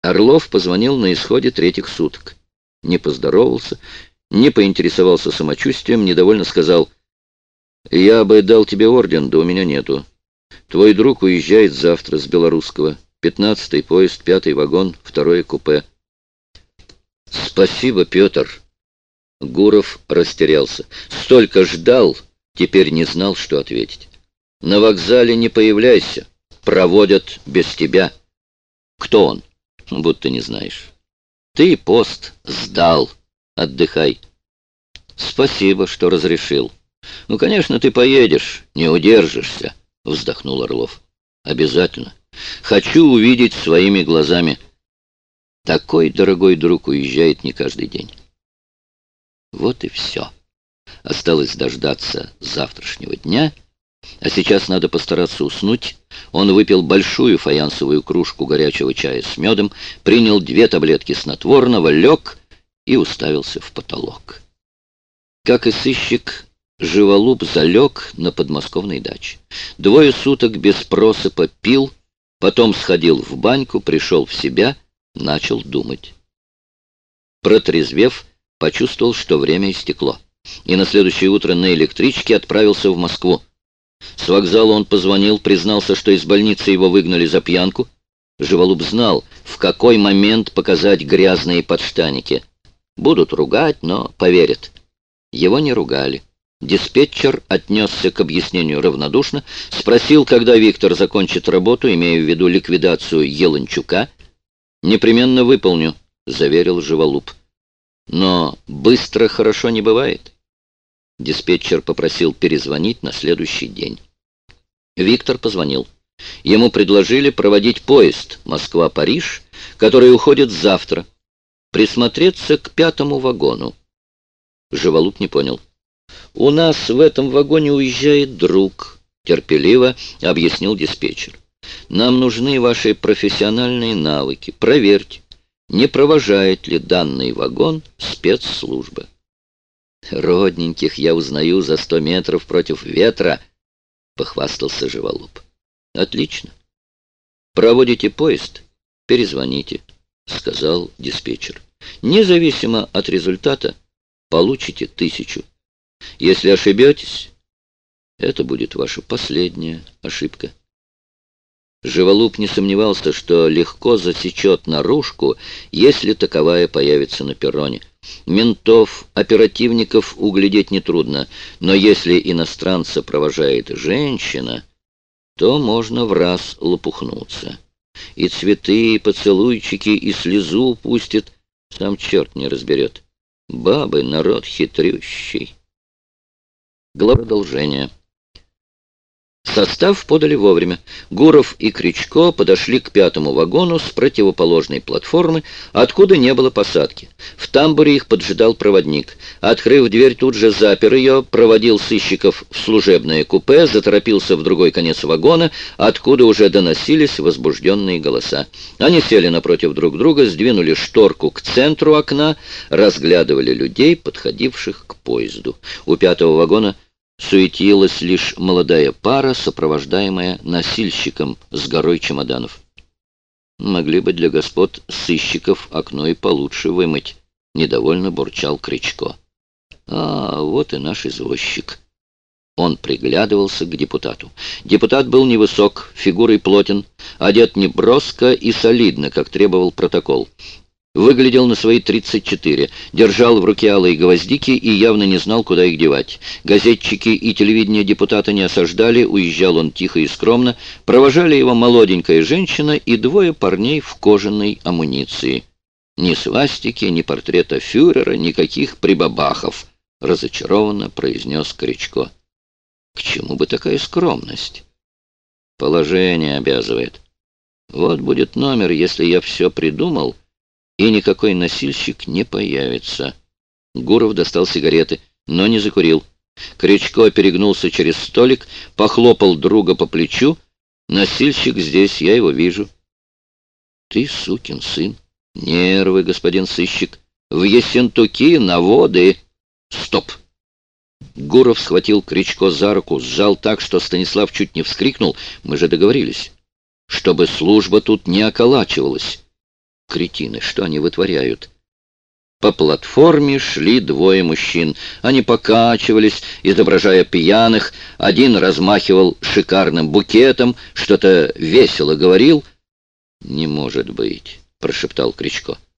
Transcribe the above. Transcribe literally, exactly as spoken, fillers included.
Орлов позвонил на исходе третьих суток. Не поздоровался, не поинтересовался самочувствием, недовольно сказал: «Я бы дал тебе орден, да у меня нету. Твой друг уезжает завтра с Белорусского. Пятнадцатый поезд, пятый вагон, второе купе». «Спасибо, Петр». Гуров растерялся. Столько ждал, теперь не знал, что ответить. «На вокзале не появляйся. Проводят без тебя». «Кто он?» «Будто не знаешь». «Ты пост сдал. Отдыхай». «Спасибо, что разрешил». «Ну, конечно, ты поедешь, не удержишься», — вздохнул Орлов. «Обязательно. Хочу увидеть своими глазами. Такой дорогой друг уезжает не каждый день». Вот и все. Осталось дождаться завтрашнего дня, а сейчас надо постараться уснуть. Он выпил большую фаянсовую кружку горячего чая с медом, принял две таблетки снотворного, лег и уставился в потолок. Как и сыщик, Живолуп залег на подмосковной даче. Двое суток без просыпа пил, потом сходил в баньку, пришел в себя, начал думать. Протрезвев, почувствовал, что время истекло, и на следующее утро на электричке отправился в Москву. С вокзала он позвонил, признался, что из больницы его выгнали за пьянку. Живолуп знал, в какой момент показать грязные подштанники. Будут ругать, но поверят. Его не ругали. Диспетчер отнесся к объяснению равнодушно, спросил, когда Виктор закончит работу, имея в виду ликвидацию Еланчука. «Непременно выполню», — заверил Живолуп. «Но быстро хорошо не бывает». Диспетчер попросил перезвонить на следующий день. Виктор позвонил. Ему предложили проводить поезд Москва-Париж, который уходит завтра, присмотреться к пятому вагону. Живолуп не понял. «У нас в этом вагоне уезжает друг», — терпеливо объяснил диспетчер. «Нам нужны ваши профессиональные навыки. Проверьте, не провожает ли данный вагон спецслужба». «Родненьких я узнаю за сто метров против ветра», — похвастался Живолуп. «Отлично. Проводите поезд, перезвоните», — сказал диспетчер. «Независимо от результата получите тысячу. Если ошибетесь, это будет ваша последняя ошибка». Живолуп не сомневался, что легко засечет наружку, если таковая появится на перроне. Ментов, оперативников углядеть нетрудно, но если иностранца провожает женщина, то можно в раз лопухнуться. И цветы, и поцелуйчики, и слезу пустит, сам черт не разберет. Бабы — народ хитрющий. Глава продолжения. Состав подали вовремя. Гуров и Кричко подошли к пятому вагону с противоположной платформы, откуда не было посадки. В тамбуре их поджидал проводник. Открыв дверь, тут же запер ее, проводил сыщиков в служебное купе, заторопился в другой конец вагона, откуда уже доносились возбужденные голоса. Они сели напротив друг друга, сдвинули шторку к центру окна, разглядывали людей, подходивших к поезду. У пятого вагона суетилась лишь молодая пара, сопровождаемая носильщиком с горой чемоданов. «Могли бы для господ сыщиков окно и получше вымыть», — недовольно бурчал Кричко. «А вот и наш извозчик». Он приглядывался к депутату. Депутат был невысок, фигурой плотен, одет неброско и солидно, как требовал протокол. Выглядел на свои тридцать четыре, держал в руке алые гвоздики и явно не знал, куда их девать. Газетчики и телевидение депутата не осаждали, уезжал он тихо и скромно. Провожали его молоденькая женщина и двое парней в кожаной амуниции. Ни свастики, ни портрета фюрера, никаких прибабахов, разочарованно произнес Кричко. К чему бы такая скромность? Положение обязывает. Вот будет номер, если я все придумал, и никакой носильщик не появится. Гуров достал сигареты, но не закурил. Кричко перегнулся через столик, похлопал друга по плечу. «Носильщик здесь, я его вижу». «Ты сукин сын». «Нервы, господин сыщик. В Ессентуки наводы». «Стоп!» Гуров схватил Кричко за руку, сжал так, что Станислав чуть не вскрикнул. «Мы же договорились, чтобы служба тут не околачивалась». Кретины, что они вытворяют? По платформе шли двое мужчин. Они покачивались, изображая пьяных. Один размахивал шикарным букетом, что-то весело говорил. «Не может быть», — прошептал Кричко.